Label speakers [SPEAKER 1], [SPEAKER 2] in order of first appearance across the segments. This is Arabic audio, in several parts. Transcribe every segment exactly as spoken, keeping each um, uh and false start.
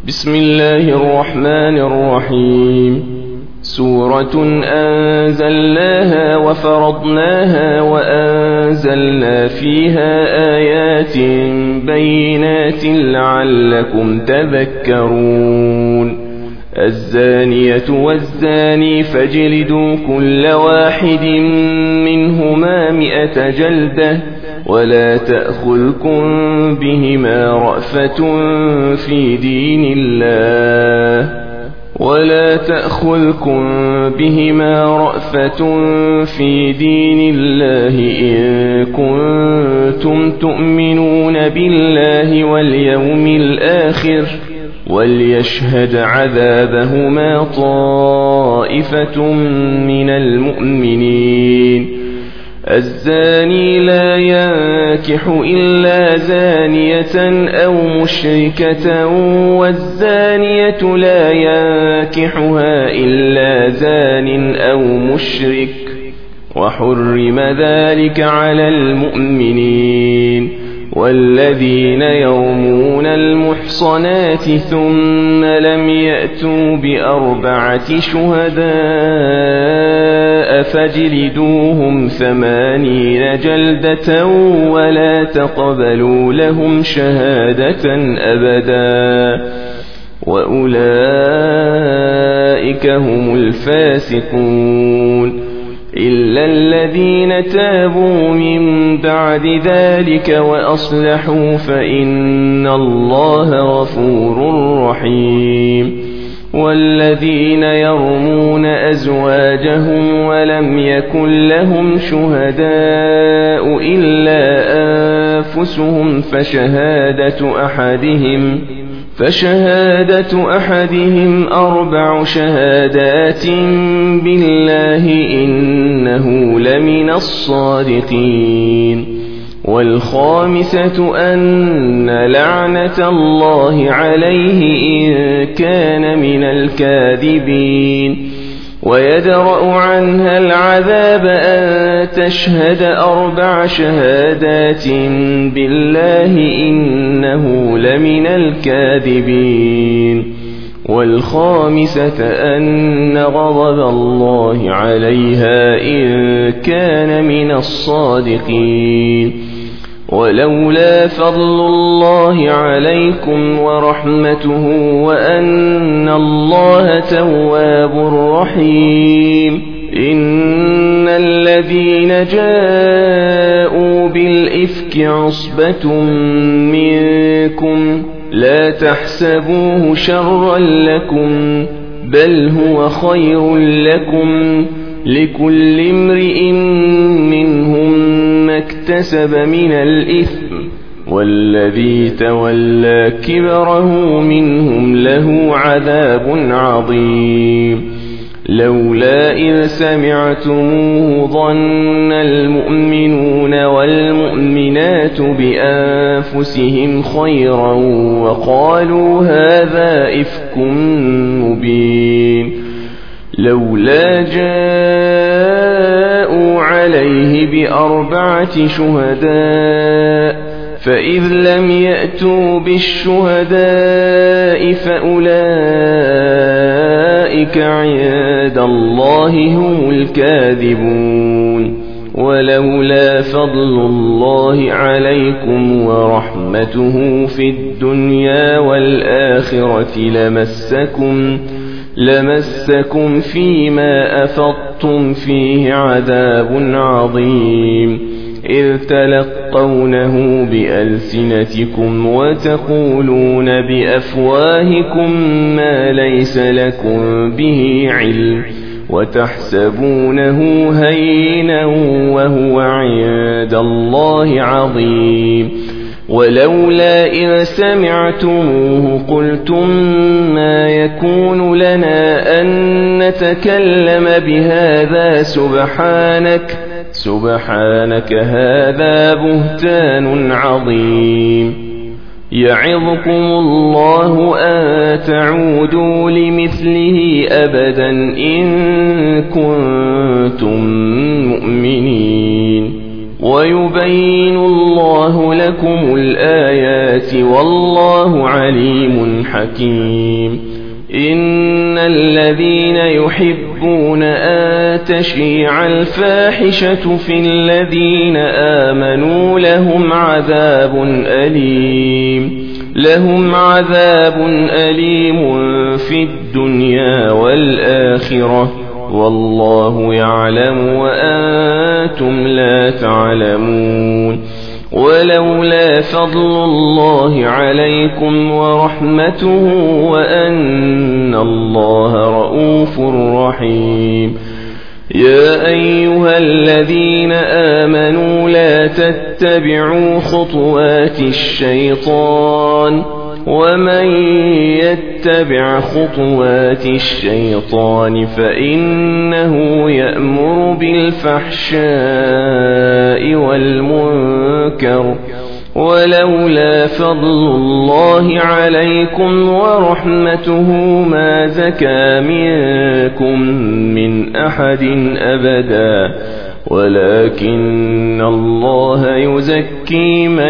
[SPEAKER 1] بسم الله الرحمن الرحيم. سورة أنزلناها وفرضناها وأنزلنا فيها آيات بينات لعلكم تذكرون. الزانية والزاني فاجلدوا كل واحد منهما مئة جلدة ولا تأخذكم بهما رأفة في دين الله ولا تأخذكم بهما رأفة في دين الله إن كنتم تؤمنون بالله واليوم الآخر وليشهد عذابهما طائفة من المؤمنين. الزاني لا ينكح إلا زانية أو مشركة والزانية لا ينكحها إلا زان أو مشرك وحرم ذلك على المؤمنين. والذين يرمون المحصنات ثم لم يأتوا بأربعة شهداء فاجلدوهم ثمانين جلدة ولا تقبلوا لهم شهادة أبدا وأولئك هم الفاسقون إلا الذين تابوا من بعد ذلك وأصلحوا فإن الله غفور رحيم. والذين يرمون أزواجهم ولم يكن لهم شهداء إلا أنفسهم فشهادة أحدهم فشهادة أحدهم أربع شهادات بالله إنه لمن الصادقين. والخامسة أن لعنة الله عليه إن كان من الكاذبين. ويدرأ عنها العذاب أن تشهد أربع شهادات بالله إنه لمن الكاذبين. والخامسة أن غضب الله عليها إن كان من الصادقين. ولولا فضل الله عليكم ورحمته وأن الله تواب رحيم إن الذين جاءوا بالإفك عصبة منكم لا تحسبوه شرا لكم بل هو خير لكم لكل امرئ منهم ما اكتسب من الإثم والذي تولى كبره منهم له عذاب عظيم. لولا إذ سمعتموه ظن المؤمنون والمؤمنات بأنفسهم خيرا وقالوا هذا إفك مبين. لولا جاءوا عليه بأربعة شهداء فإذ لم يأتوا بالشهداء فأولئك عند الله هم الكاذبون. ولولا فضل الله عليكم ورحمته في الدنيا والآخرة لمسكم لمسكم فيما أفضتم فيه عذاب عظيم إذ تلقونه بألسنتكم وتقولون بأفواهكم ما ليس لكم به علم وتحسبونه هينا وهو عند الله عظيم. ولولا إذ سمعتموه قلتم ما يكون لنا أن نتكلم بهذا سبحانك سبحانك هذا بهتان عظيم. يعظكم الله أن تعودوا لمثله أبدا إن كنتم مؤمنين. ويبين الله لكم الآيات والله عليم حكيم. إن الذين يحبون أن تشيع الفاحشة في الذين آمنوا لهم عذاب أليم لهم عذاب أليم في الدنيا والآخرة والله يعلم وأنتم لا تعلمون. ولولا فضل الله عليكم ورحمته وأن الله رؤوف رحيم. يا أيها الذين آمنوا لا تتبعوا خطوات الشيطان ومن يتبع خطوات الشيطان فإنه يأمر بالفحشاء والمنكر ولولا فضل الله عليكم ورحمته ما زكى منكم من أحد أبدا ولكن الله يزكي من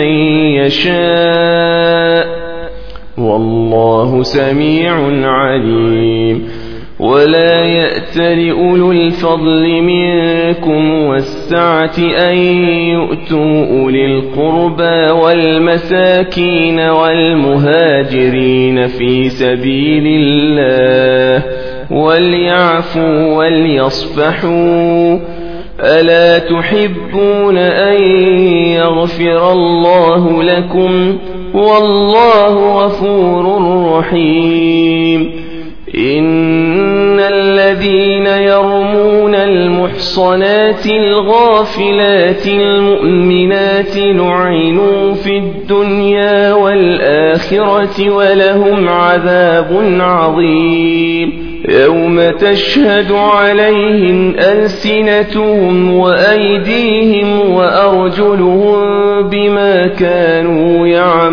[SPEAKER 1] يشاء والله سميع عليم. ولا يأتل أولو الفضل منكم والسعة أن يؤتوا أولي القربى والمساكين والمهاجرين في سبيل الله وليعفوا وليصفحوا ألا تحبون أن يغفر الله لكم والله غفور رحيم. إن الذين يرمون المحصنات الغافلات المؤمنات لعنوا في الدنيا والآخرة ولهم عذاب عظيم. يوم تشهد عليهم ألسنتهم وأيديهم وأرجلهم بما كانوا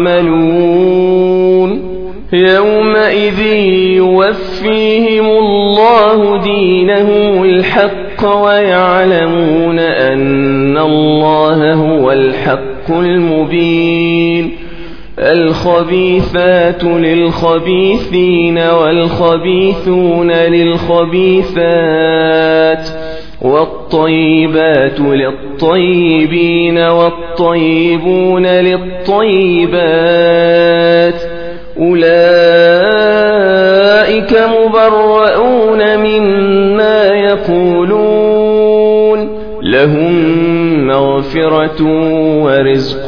[SPEAKER 1] يعملون يومئذ يوفيهم الله دينهم الحق ويعلمون أن الله هو الحق المبين. الخبيثات للخبيثين والخبيثون للخبيثات والطيبات للطيبين والطيبون للطيبات أولئك مبرؤون مما يقولون لهم مغفرة ورزق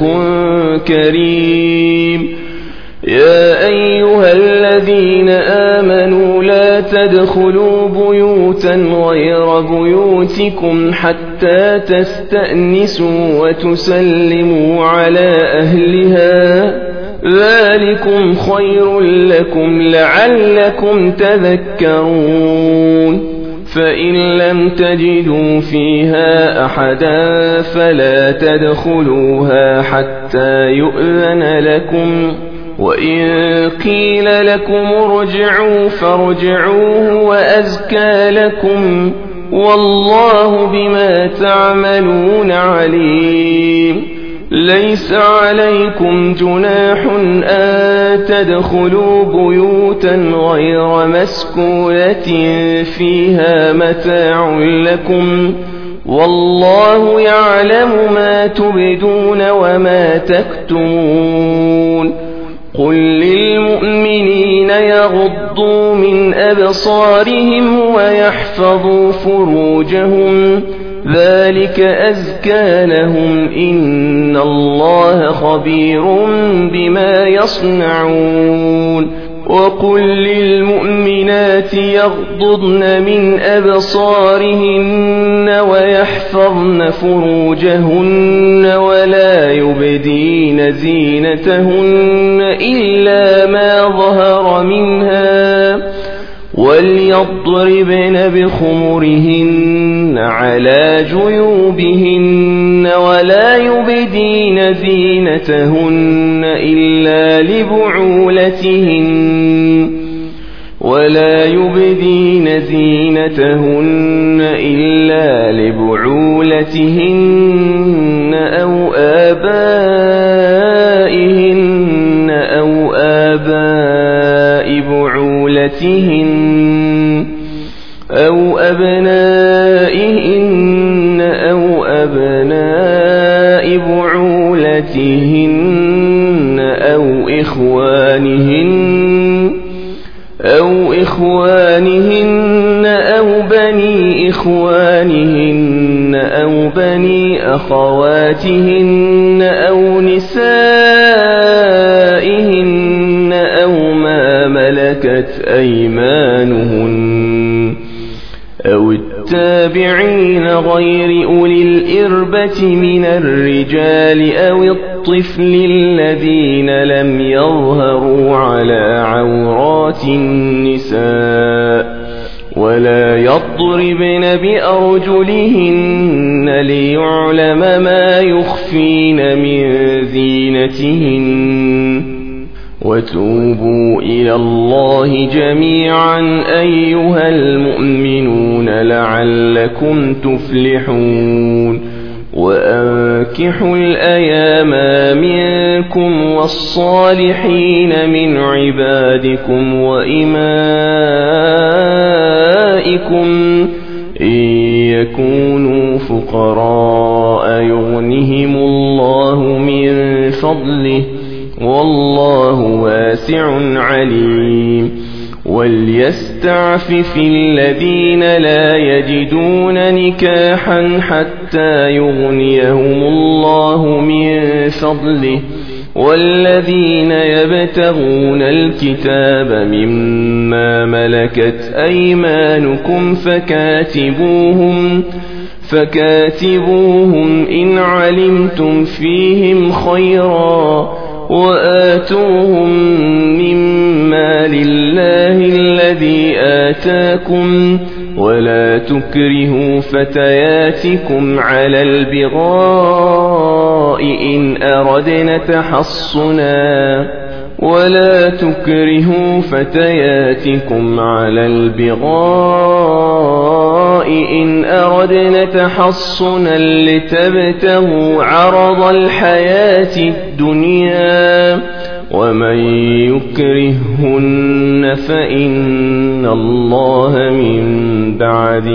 [SPEAKER 1] كريم. يا أيها الذين آمنوا لا تدخلوا بيوتا غير بيوتكم حتى تستأنسوا وتسلموا على أهلها ذلكم خير لكم لعلكم تذكرون. فإن لم تجدوا فيها أحدا فلا تدخلوها حتى يؤذن لكم وإن قيل لكم ارجعوا فارجعوا وأزكى لكم والله بما تعملون عليم. ليس عليكم جناح أن تدخلوا بيوتا غير مسكونة فيها متاع لكم والله يعلم ما تبدون وما تكتمون. قل للمؤمنين يغضوا من أبصارهم ويحفظوا فروجهم ذلك أزكى لهم إن الله خبير بما يصنعون. وقل للمؤمنات يغضضن من أبصارهن ويحفظن فروجهن ولا يبدين زينتهن إلا ما ظهر منها وليضربن بخمرهن على جيوبهن ولا يبدين زينتهن إلا لبعولتهن ولا يبدين زينتهن إلا لبعولتهن بعولتهن أو أبنائهن أو أبناء بعولتهن أو إخوانهن أو إخوانهن أو بني إخوانهن أو بني أخواتهن أو نسائهن أو ما ملكت أيمانهن أو التابعين غير أولي الإربة من الرجال أو الطفل الذين لم يظهروا على عورات النساء ولا يضربن بأرجلهن ليعلم ما يخفين من زينتهن وتوبوا إلى الله جميعا أيها المؤمنون لعلكم تفلحون وأنكحوا الأيام منكم والصالحين من عبادكم وإمائكم إن يكونوا فقراء يغنهم الله من فضله والله واسع عليم وليستعفف الذين لا يجدون نكاحا حتى يغنيهم الله من فضله والذين يبتغون الكتاب مما ملكت أيمانكم فكاتبوهم فكاتبوهم إن علمتم فيهم خيرا وآتوهم مما لله الذي آتاكم ولا تكرهوا فتياتكم على البغاء إن أردنا تحصنا ولا تكرهوا فتياتكم على البغاء إن أردنا تحصنا لتبتغوا عرض الحياة الدنيا ومن يكرهن فإن الله من بعد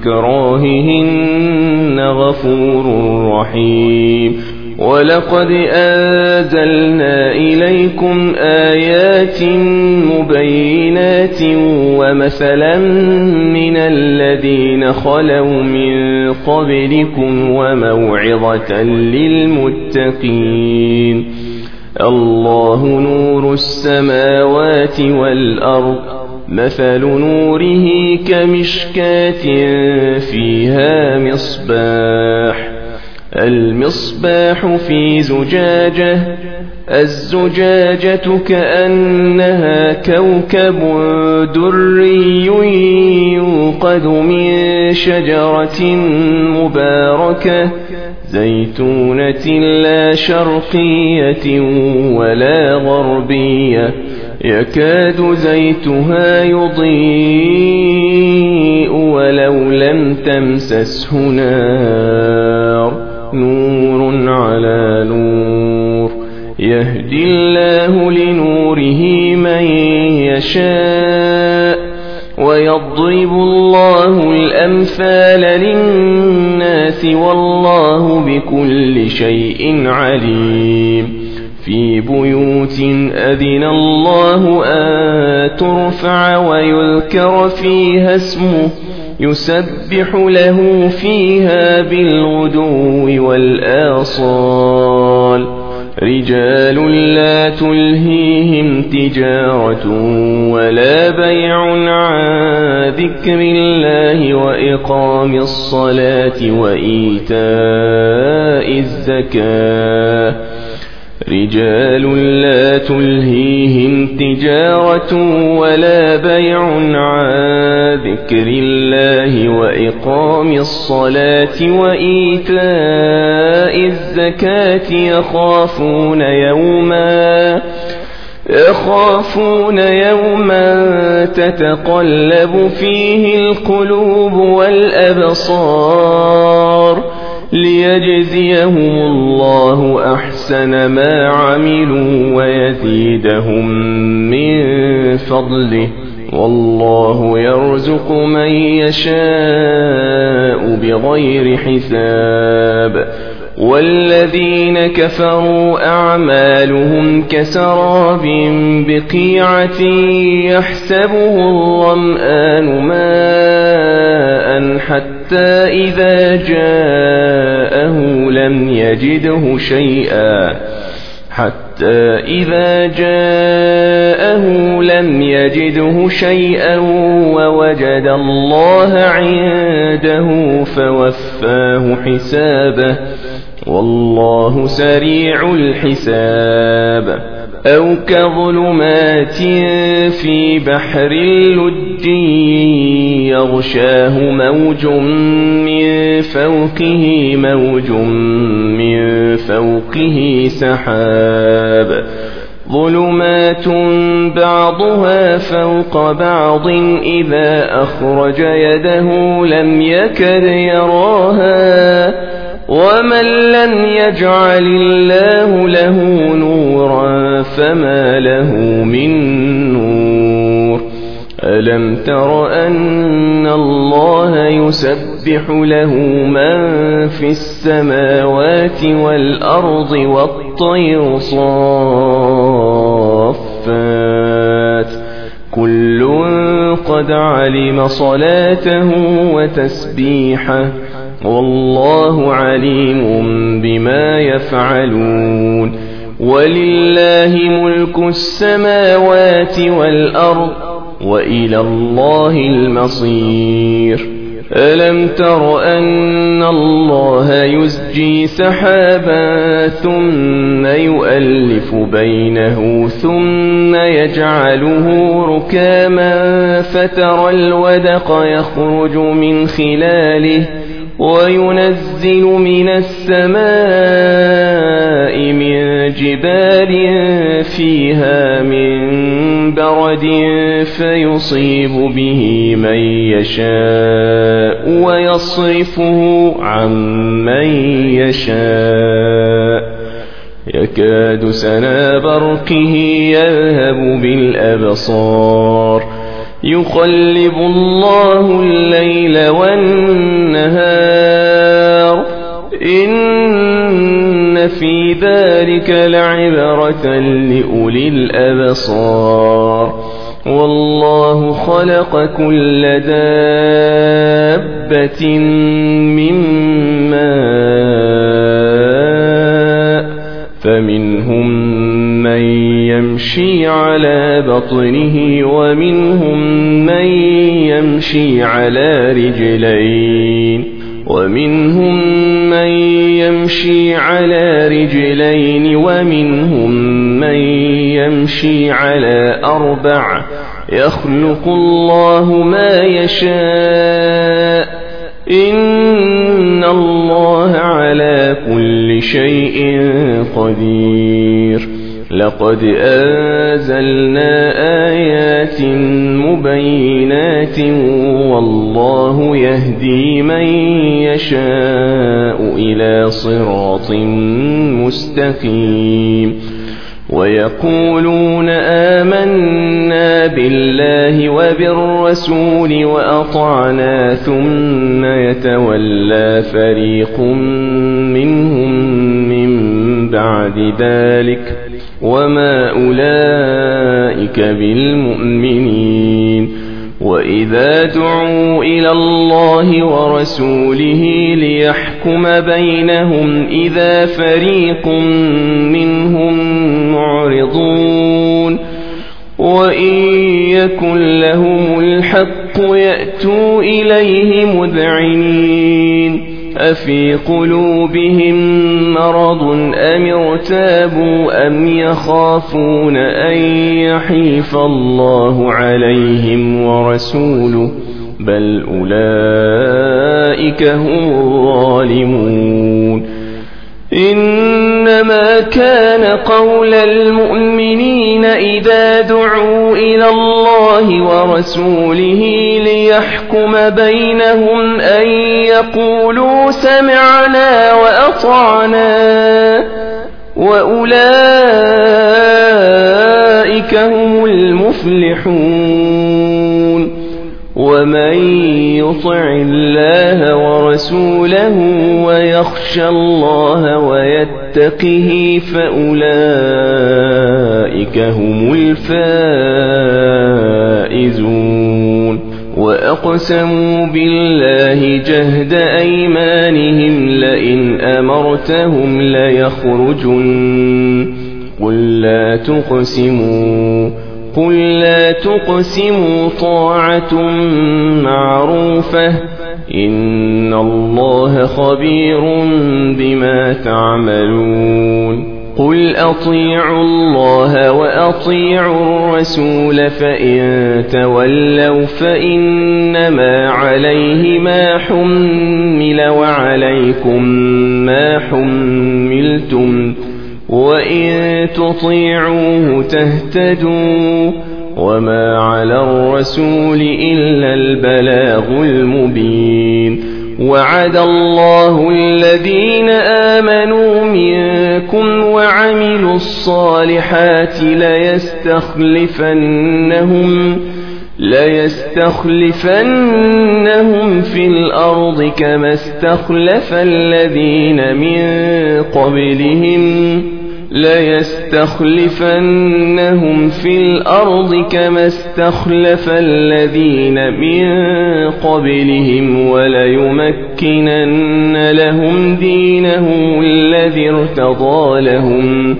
[SPEAKER 1] إكراههن غفور رحيم ولقد أنزلنا إليكم آيات مبينات ومثلا من الذين خلوا من قبلكم وموعظة للمتقين الله نور السماوات والأرض مثل نوره كمشكاة فيها مصباح المصباح في زجاجة الزجاجة كأنها كوكب دري يوقد من شجرة مباركة زيتونة لا شرقية ولا غربية يكاد زيتها يضيء ولو لم تمسسه نار نور على نور يهدي الله لنوره من يشاء ويضرب الله الأمثال للناس والله بكل شيء عليم في بيوت أذن الله أن ترفع ويذكر فيها اسمه يسبح له فيها بالغدو والآصال رجال لا تلهيهم تجارة ولا بيع عن ذكر الله وإقام الصلاة وإيتاء الزكاة رجال لا تلهيهم تجارة ولا بيع عن ذكر الله وإقام الصلاة وإيتاء الزكاة يخافون يوما يخافون يوما تتقلب فيه القلوب والأبصار ليجزيهم الله أحسن ما عملوا ويزيدهم من فضله، والله يرزق من يشاء بغير حساب. والذين كفروا أعمالهم كسراب بقيعة يحسبه الظمآن ماء حتى إذا جاءه لم يجده شيئا حتى إذا جاءه لم يجده شيئا ووجد الله عنده فوفاه حسابه، والله سريع الحساب. أو كظلمات في بحر لج يغشاه موج من فوقه موج من فوقه سحاب، ظلمات بعضها فوق بعض إذا أخرج يده لم يكد يراها، ومن لم يجعل الله له نورا فما له من نور. ألم تر أن الله يسبح له من في السماوات والأرض والطير صافات كل قد علم صلاته وتسبيحه، والله عليم بما يفعلون. ولله ملك السماوات والأرض وإلى الله المصير. ألم تر أن الله يزجي سحابا ثم يؤلف بينه ثم يجعله ركاما فترى الودق يخرج من خلاله وينزل من السماء من جبال فيها من برد فيصيب به من يشاء ويصرفه عن من يشاء، يكاد سنا برقه يذهب بالأبصار، يقلب الله الليل والنهار، إن في ذلك لعبرة لأولي الأبصار. والله خلق كل دابة من ماء فمنهم من يمشي على بطنه ومنهم من يمشي على رجلين ومنهم من يمشي على رجلين ومنهم من يمشي على أربع، يخلق الله ما يشاء، إن الله على كل شيء قدير. لقد أنزلنا آيات مبينات والله يهدي من يشاء إلى صراط مستقيم. ويقولون آمنا بالله وبالرسول وأطعنا ثم يتولى فريق منهم من بعد ذلك وما أولئك بالمؤمنين. وإذا دعوا إلى الله ورسوله ليحكم بينهم إذا فريق منهم معرضون، وإن يكن لهم الحق يأتوا إليه مذعنين. أفي قلوبهم مرض أم ارتابوا أم يخافون أن يحيف الله عليهم ورسوله، بل أولئك هم الظالمون. إنما كان قول المؤمنين إذا دعوا إلى الله ورسوله ليحكم بينهم أن يقولوا سمعنا وأطعنا وأولئك هم المفلحون. ومن يطع الله ورسوله ويخشى الله ويتقه فأولئك هم الفائزون. وأقسموا بالله جهد أيمانهم لئن أمرتهم ليخرجن قل لا تقسموا قل لا تقسموا طاعة معروفة إن الله خبير بما تعملون. قل أطيعوا الله وأطيعوا الرسول فإن تولوا فإنما عليه ما حمل وعليكم ما حملتم وإن تطيعوه تهتدوا وما على الرسول إلا البلاغ المبين. وعد الله الذين آمنوا منكم وعملوا الصالحات ليستخلفنهم ليستخلفنهم في الأرض كما استخلف الذين من قبلهم ليستخلفنهم في الأرض كما استخلف الذين من قبلهم وليمكنن لهم دينهم الذي ارتضى لهم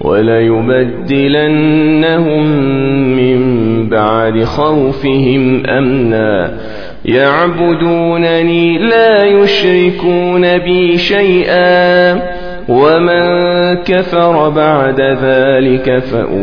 [SPEAKER 1] وليبدلنهم من بعد خوفهم أمنا يعبدونني لا يشركون بي شيئا ومن كفر بعد ذلك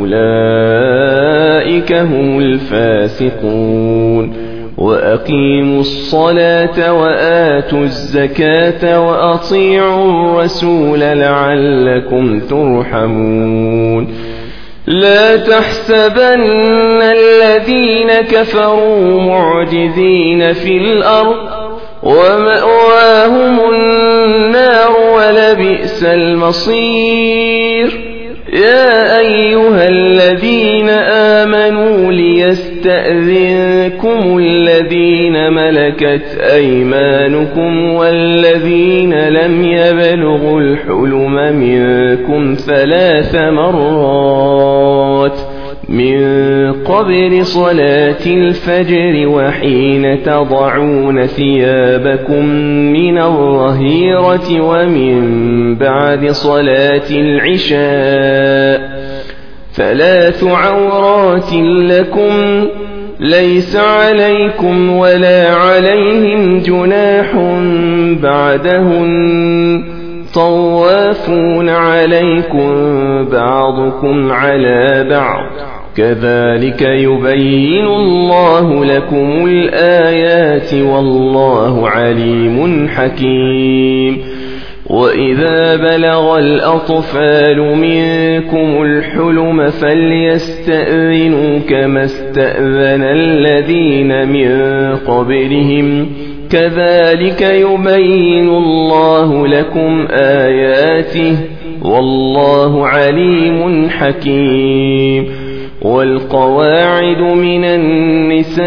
[SPEAKER 1] فأولئك هم الفاسقون. وأقيموا الصلاة وآتوا الزكاة وأطيعوا الرسول لعلكم ترحمون. لا تحسبن الذين كفروا معجزين في الأرض ومأواهم النار ولبئس المصير. يا أيها الذين آمنوا ليستأذنكم الذين ملكت أيمانكم والذين لم يبلغوا الحلم منكم ثلاث مرات من قبل صلاة الفجر وحين تضعون ثيابكم من الظهيرة ومن بعد صلاة العشاء ثلاث عورات لكم ليس عليكم ولا عليهم جناح بعدهن طوافون عليكم بعضكم على بعض كذلك يبين الله لكم الآيات والله عليم حكيم. وإذا بلغ الأطفال منكم الحلم فليستأذنوا كما استأذن الذين من قبلهم كذلك يبين الله لكم آياته والله عليم حكيم. والقواعد من النساء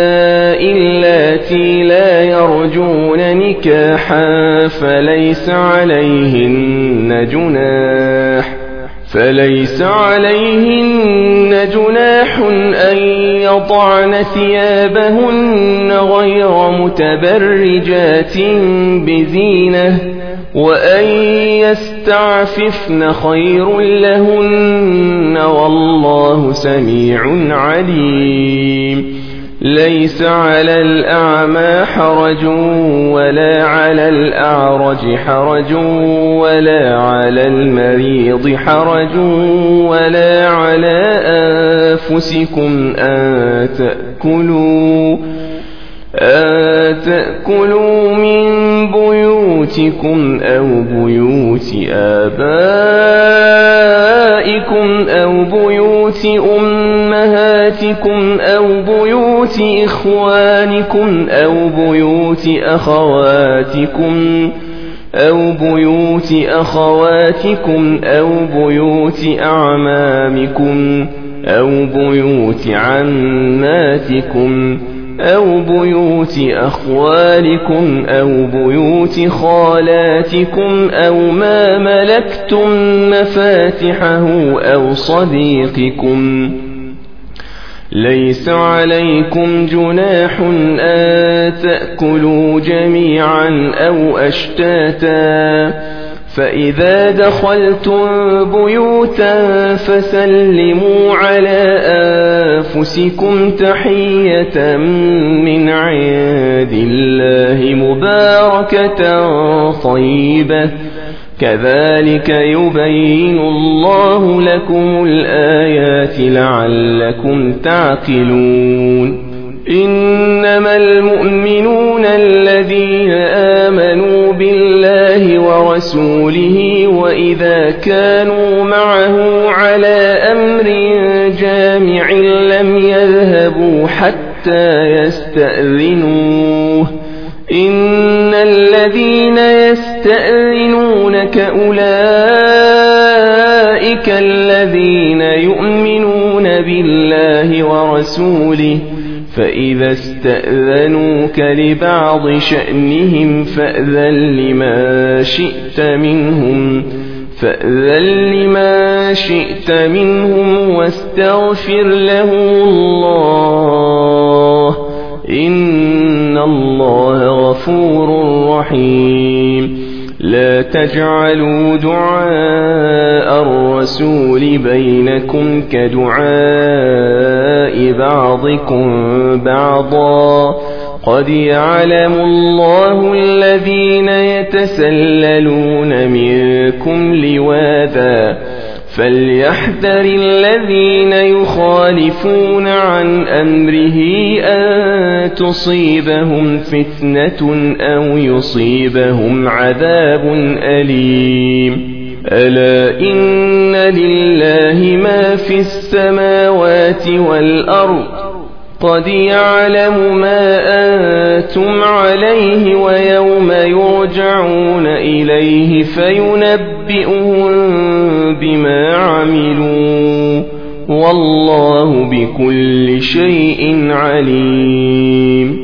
[SPEAKER 1] اللاتي لا يرجون نكاحا فليس عليهن جناح فليس عليهن جناح أن يضعن ثيابهن غير متبرجات بزينة وأن يستعففن خير لهن والله سميع عليم. ليس على الأعمى حرج ولا على الأعرج حرج ولا على المريض حرج ولا على أنفسكم أن تأكلوا أن تأكلوا من بيوتكم أو بيوت آبائكم أو بيوت أمهاتكم أو بيوت إخوانكم أو بيوت أخواتكم أو بيوت أخواتكم أو بيوت أعمامكم أو بيوت عماتكم أو بيوت أخوالكم أو بيوت خالاتكم أو ما ملكتم مفاتحه أو صديقكم. ليس عليكم جناح أن تأكلوا جميعا أو أشتاتا، فإذا دخلتم بيوتا فسلموا على أنفسكم تحية من عند الله مباركة طيبة، كذلك يبين الله لكم الآيات لعلكم تعقلون. إنما المؤمنون الذين آمنوا بالله ورسوله وإذا كانوا معه على أمر جامع لم يذهبوا حتى يستأذنوه. إن الذين يستأذنونك أولئك الذين يؤمنون بالله ورسوله، فإذا استأذنوك لبعض شأنهم فأذن لما شئت منهم فأذن لما شئت منهم واستغفر له الله، إن الله غفور رحيم. لا تجعلوا دعاء الرسول بينكم كدعاء بعضكم بعضا، قد يعلم الله الذين يتسللون منكم لواذا، فليحذر الذين يخالفون عن أمره أن تصيبهم فتنة أو يصيبهم عذاب أليم. ألا إن لله ما في السماوات والأرض، قد يعلم ما أنتم عليه ويوم يرجعون إليه فينبئهم بما عملوا، والله بكل شيء عليم.